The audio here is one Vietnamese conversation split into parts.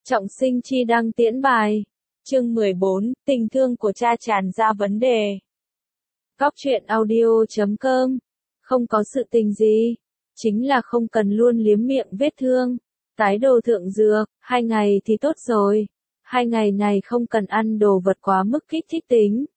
Trọng Sinh chi đăng tiễn bài. Chương 14, tình thương của cha tràn ra vấn đề. Góc truyện audio.com. Không có sự tình gì. Chính là không cần luôn liếm miệng vết thương. Tái đồ thượng dược, 2 ngày thì tốt rồi. 2 ngày này không cần ăn đồ vật quá mức kích thích tính.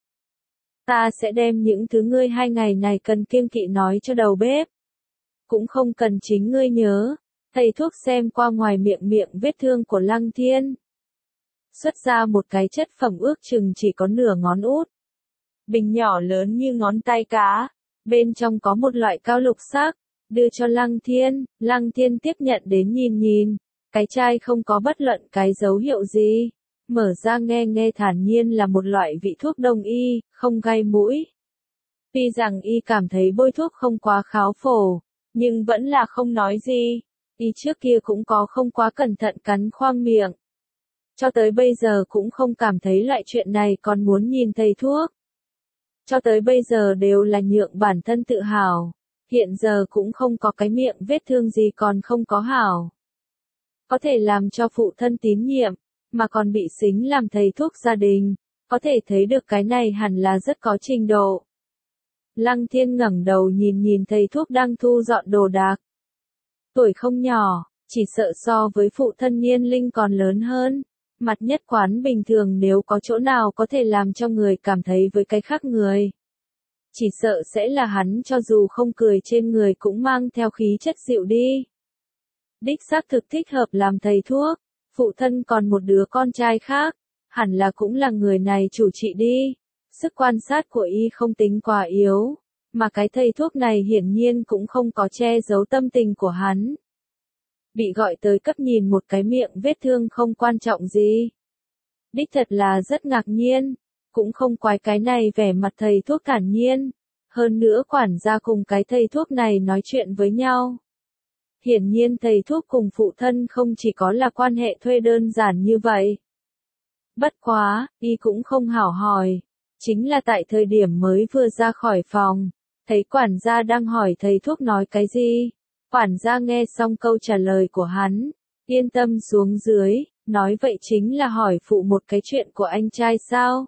Ta sẽ đem những thứ ngươi 2 ngày này cần kiêng kỵ nói cho đầu bếp. Cũng không cần chính ngươi nhớ. Thầy thuốc xem qua ngoài miệng vết thương của Lăng Thiên. Xuất ra một cái chất phẩm ước chừng chỉ có nửa ngón út. Bình nhỏ lớn như ngón tay cá. Bên trong có một loại cao lục sắc. Đưa cho Lăng Thiên. Lăng Thiên tiếp nhận đến nhìn. Cái chai không có bất luận cái dấu hiệu gì. Mở ra nghe thản nhiên là một loại vị thuốc đông y, không gai mũi. Tuy rằng y cảm thấy bôi thuốc không quá kháo phổ, nhưng vẫn là không nói gì. Y trước kia cũng có không quá cẩn thận cắn khoang miệng. Cho tới bây giờ cũng không cảm thấy loại chuyện này còn muốn nhìn thầy thuốc. Cho tới bây giờ đều là nhượng bản thân tự hào. Hiện giờ cũng không có cái miệng vết thương gì còn không có hảo. Có thể làm cho phụ thân tín nhiệm, mà còn bị xính làm thầy thuốc gia đình. Có thể thấy được cái này hẳn là rất có trình độ. Lăng Thiên ngẩng đầu nhìn thầy thuốc đang thu dọn đồ đạc. Tuổi không nhỏ, chỉ sợ so với phụ thân Niên Linh còn lớn hơn. Mặt nhất quán bình thường nếu có chỗ nào có thể làm cho người cảm thấy với cái khác người. Chỉ sợ sẽ là hắn cho dù không cười trên người cũng mang theo khí chất dịu đi. Đích xác thực thích hợp làm thầy thuốc, phụ thân còn một đứa con trai khác, hẳn là cũng là người này chủ trị đi. Sức quan sát của y không tính quá yếu. Mà cái thầy thuốc này hiển nhiên cũng không có che giấu tâm tình của hắn. Bị gọi tới cấp nhìn một cái miệng vết thương không quan trọng gì. Đích thật là rất ngạc nhiên. Cũng không quái cái này vẻ mặt thầy thuốc thản nhiên. Hơn nữa quản gia cùng cái thầy thuốc này nói chuyện với nhau. Hiển nhiên thầy thuốc cùng phụ thân không chỉ có là quan hệ thuê đơn giản như vậy. Bất quá, y cũng không hảo hỏi. Chính là tại thời điểm mới vừa ra khỏi phòng. Thấy quản gia đang hỏi thầy thuốc nói cái gì. Quản gia nghe xong câu trả lời của hắn. Yên tâm xuống dưới, nói vậy chính là hỏi phụ một cái chuyện của anh trai sao.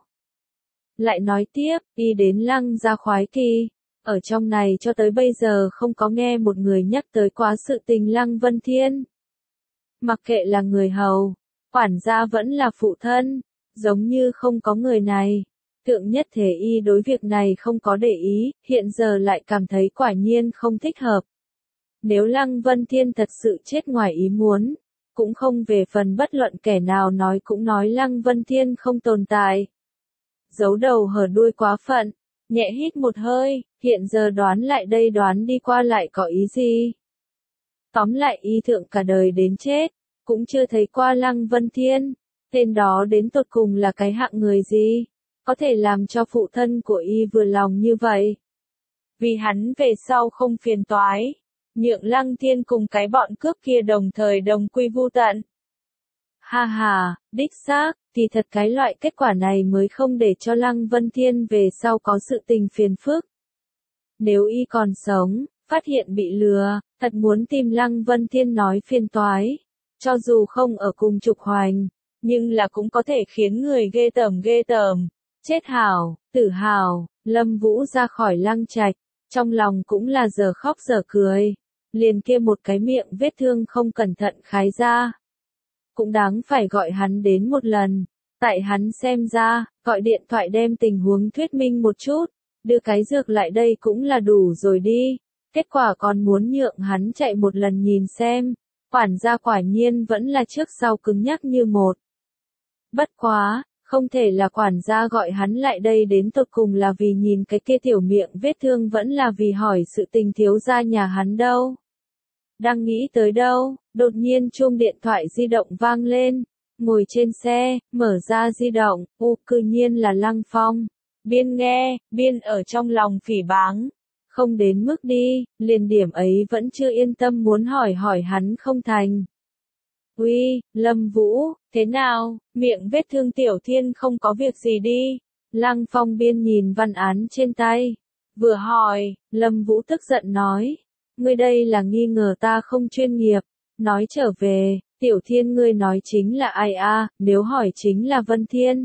Lại nói tiếp, y đến Lăng gia khoái kỳ. Ở trong này cho tới bây giờ không có nghe một người nhắc tới quá sự tình Lăng Vân Thiên. Mặc kệ là người hầu, quản gia vẫn là phụ thân, giống như không có người này. Thượng nhất thể y đối việc này không có để ý, hiện giờ lại cảm thấy quả nhiên không thích hợp. Nếu Lăng Vân Thiên thật sự chết ngoài ý muốn, cũng không về phần bất luận kẻ nào nói cũng nói Lăng Vân Thiên không tồn tại. Giấu đầu hở đuôi quá phận, nhẹ hít một hơi, hiện giờ đoán lại đây đoán đi qua lại có ý gì. Tóm lại y thượng cả đời đến chết, cũng chưa thấy qua Lăng Vân Thiên, tên đó đến tột cùng là cái hạng người gì. Có thể làm cho phụ thân của y vừa lòng như vậy. Vì hắn về sau không phiền toái. Nhượng Lăng Thiên cùng cái bọn cướp kia đồng thời đồng quy vu tận. Ha ha, đích xác, thì thật cái loại kết quả này mới không để cho Lăng Vân Thiên về sau có sự tình phiền phức. Nếu y còn sống, phát hiện bị lừa, thật muốn tìm Lăng Vân Thiên nói phiền toái. Cho dù không ở cùng Trục Hoành, nhưng là cũng có thể khiến người ghê tởm. Chết hảo, tử hảo, Lâm Vũ ra khỏi Lăng Trạch, trong lòng cũng là giờ khóc giờ cười. Liền kia một cái miệng vết thương không cẩn thận khái ra. Cũng đáng phải gọi hắn đến một lần. Tại hắn xem ra, gọi điện thoại đem tình huống thuyết minh một chút. Đưa cái dược lại đây cũng là đủ rồi đi. Kết quả còn muốn nhượng hắn chạy một lần nhìn xem. Quản gia quả nhiên vẫn là trước sau cứng nhắc như một. Bất quá. Không thể là quản gia gọi hắn lại đây đến tột cùng là vì nhìn cái kia tiểu miệng vết thương vẫn là vì hỏi sự tình thiếu gia nhà hắn đâu. Đang nghĩ tới đâu, đột nhiên chuông điện thoại di động vang lên. Ngồi trên xe, mở ra di động, cư nhiên là Lăng Phong. Biên nghe, biên ở trong lòng phỉ báng. Không đến mức đi, liền điểm ấy vẫn chưa yên tâm muốn hỏi hắn không thành. Uy, Lâm Vũ, thế nào, miệng vết thương Tiểu Thiên không có việc gì đi. Lăng Phong biên nhìn văn án trên tay. Vừa hỏi, Lâm Vũ tức giận nói. Ngươi đây là nghi ngờ ta không chuyên nghiệp. Nói trở về, Tiểu Thiên ngươi nói chính là ai a? Nếu hỏi chính là Vân Thiên.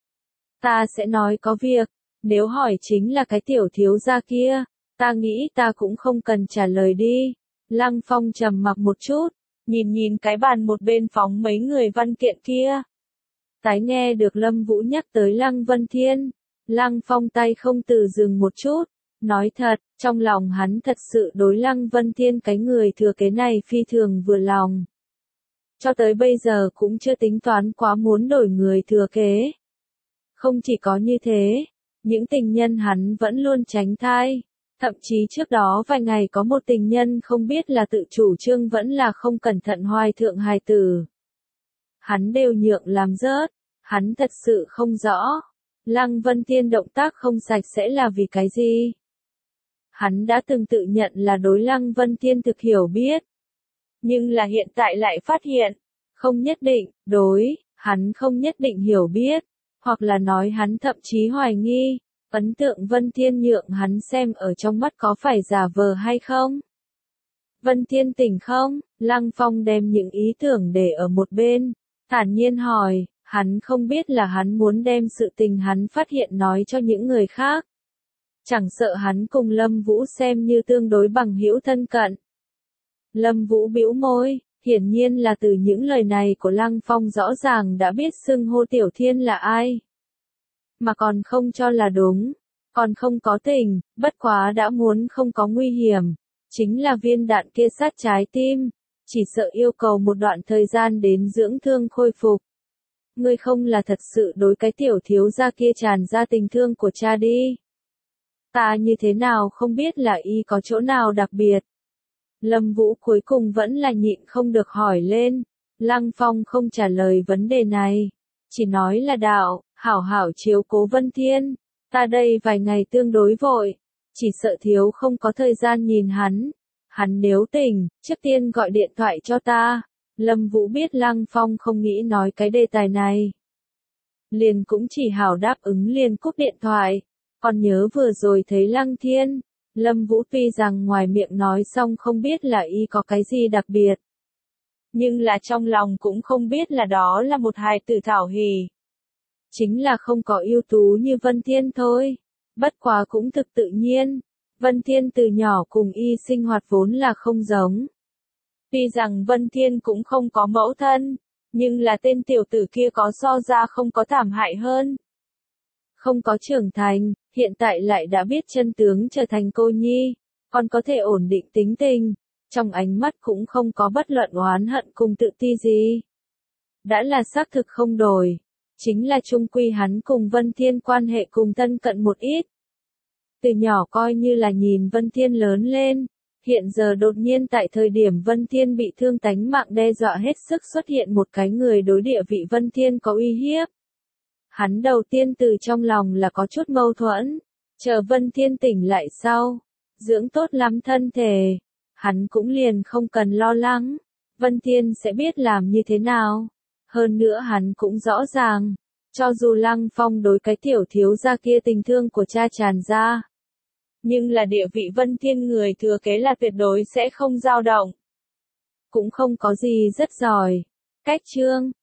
Ta sẽ nói có việc, nếu hỏi chính là cái tiểu thiếu gia kia, ta nghĩ ta cũng không cần trả lời đi. Lăng Phong trầm mặc một chút, nhìn cái bàn một bên phóng mấy người văn kiện kia. Tái nghe được Lâm Vũ nhắc tới Lăng Vân Thiên, Lăng Phong tay không từ dừng một chút, nói thật, trong lòng hắn thật sự đối Lăng Vân Thiên cái người thừa kế này phi thường vừa lòng. Cho tới bây giờ cũng chưa tính toán quá muốn đổi người thừa kế. Không chỉ có như thế, những tình nhân hắn vẫn luôn tránh thai. Thậm chí trước đó vài ngày có một tình nhân không biết là tự chủ trương vẫn là không cẩn thận hoài thượng hài tử. Hắn đều nhượng làm rớt, hắn thật sự không rõ. Lăng Vân Thiên động tác không sạch sẽ là vì cái gì? Hắn đã từng tự nhận là đối Lăng Vân Thiên thực hiểu biết. Nhưng là hiện tại lại phát hiện, không nhất định, hắn không nhất định hiểu biết, hoặc là nói hắn thậm chí hoài nghi, ấn tượng Vân Thiên nhượng hắn xem ở trong mắt có phải giả vờ hay không. Vân Thiên tỉnh không? Lăng Phong đem những ý tưởng để ở một bên, thản nhiên hỏi, hắn không biết là hắn muốn đem sự tình hắn phát hiện nói cho những người khác. Chẳng sợ hắn cùng Lâm Vũ xem như tương đối bằng hữu thân cận. Lâm Vũ bĩu môi, hiển nhiên là từ những lời này của Lăng Phong rõ ràng đã biết xưng hô Tiểu Thiên là ai. Mà còn không cho là đúng, còn không có tình, bất quá đã muốn không có nguy hiểm. Chính là viên đạn kia sát trái tim, chỉ sợ yêu cầu một đoạn thời gian đến dưỡng thương khôi phục. Ngươi không là thật sự đối cái tiểu thiếu gia kia tràn ra tình thương của cha đi. Ta như thế nào không biết là y có chỗ nào đặc biệt. Lâm Vũ cuối cùng vẫn là nhịn không được hỏi lên. Lăng Phong không trả lời vấn đề này, chỉ nói là đạo, hảo hảo chiếu cố Vân Thiên. Ta đây vài ngày tương đối vội, chỉ sợ thiếu không có thời gian nhìn hắn. Hắn nếu tỉnh, trước tiên gọi điện thoại cho ta. Lâm Vũ biết Lăng Phong không nghĩ nói cái đề tài này. Liền cũng chỉ hảo đáp ứng liền cúp điện thoại. Còn nhớ vừa rồi thấy Lăng Thiên, Lâm Vũ tuy rằng ngoài miệng nói xong không biết là y có cái gì đặc biệt. Nhưng là trong lòng cũng không biết là đó là một hài tử thảo hỉ. Chính là không có ưu tú như Vân Thiên thôi. Bất quá cũng thực tự nhiên. Vân Thiên từ nhỏ cùng y sinh hoạt vốn là không giống. Tuy rằng Vân Thiên cũng không có mẫu thân, nhưng là tên tiểu tử kia có so ra không có thảm hại hơn. Không có trưởng thành, hiện tại lại đã biết chân tướng trở thành cô nhi, còn có thể ổn định tính tình, trong ánh mắt cũng không có bất luận oán hận cùng tự ti gì. Đã là xác thực không đổi, chính là chung quy hắn cùng Vân Thiên quan hệ cùng thân cận một ít. Từ nhỏ coi như là nhìn Vân Thiên lớn lên, hiện giờ đột nhiên tại thời điểm Vân Thiên bị thương tánh mạng đe dọa hết sức xuất hiện một cái người đối địa vị Vân Thiên có uy hiếp. Hắn đầu tiên từ trong lòng là có chút mâu thuẫn, chờ Vân Thiên tỉnh lại sau, dưỡng tốt lắm thân thể, hắn cũng liền không cần lo lắng, Vân Thiên sẽ biết làm như thế nào. Hơn nữa hắn cũng rõ ràng, cho dù Lăng Phong đối cái tiểu thiếu gia kia tình thương của cha tràn ra, nhưng là địa vị Vân Thiên người thừa kế là tuyệt đối sẽ không dao động. Cũng không có gì rất giỏi. Cách chương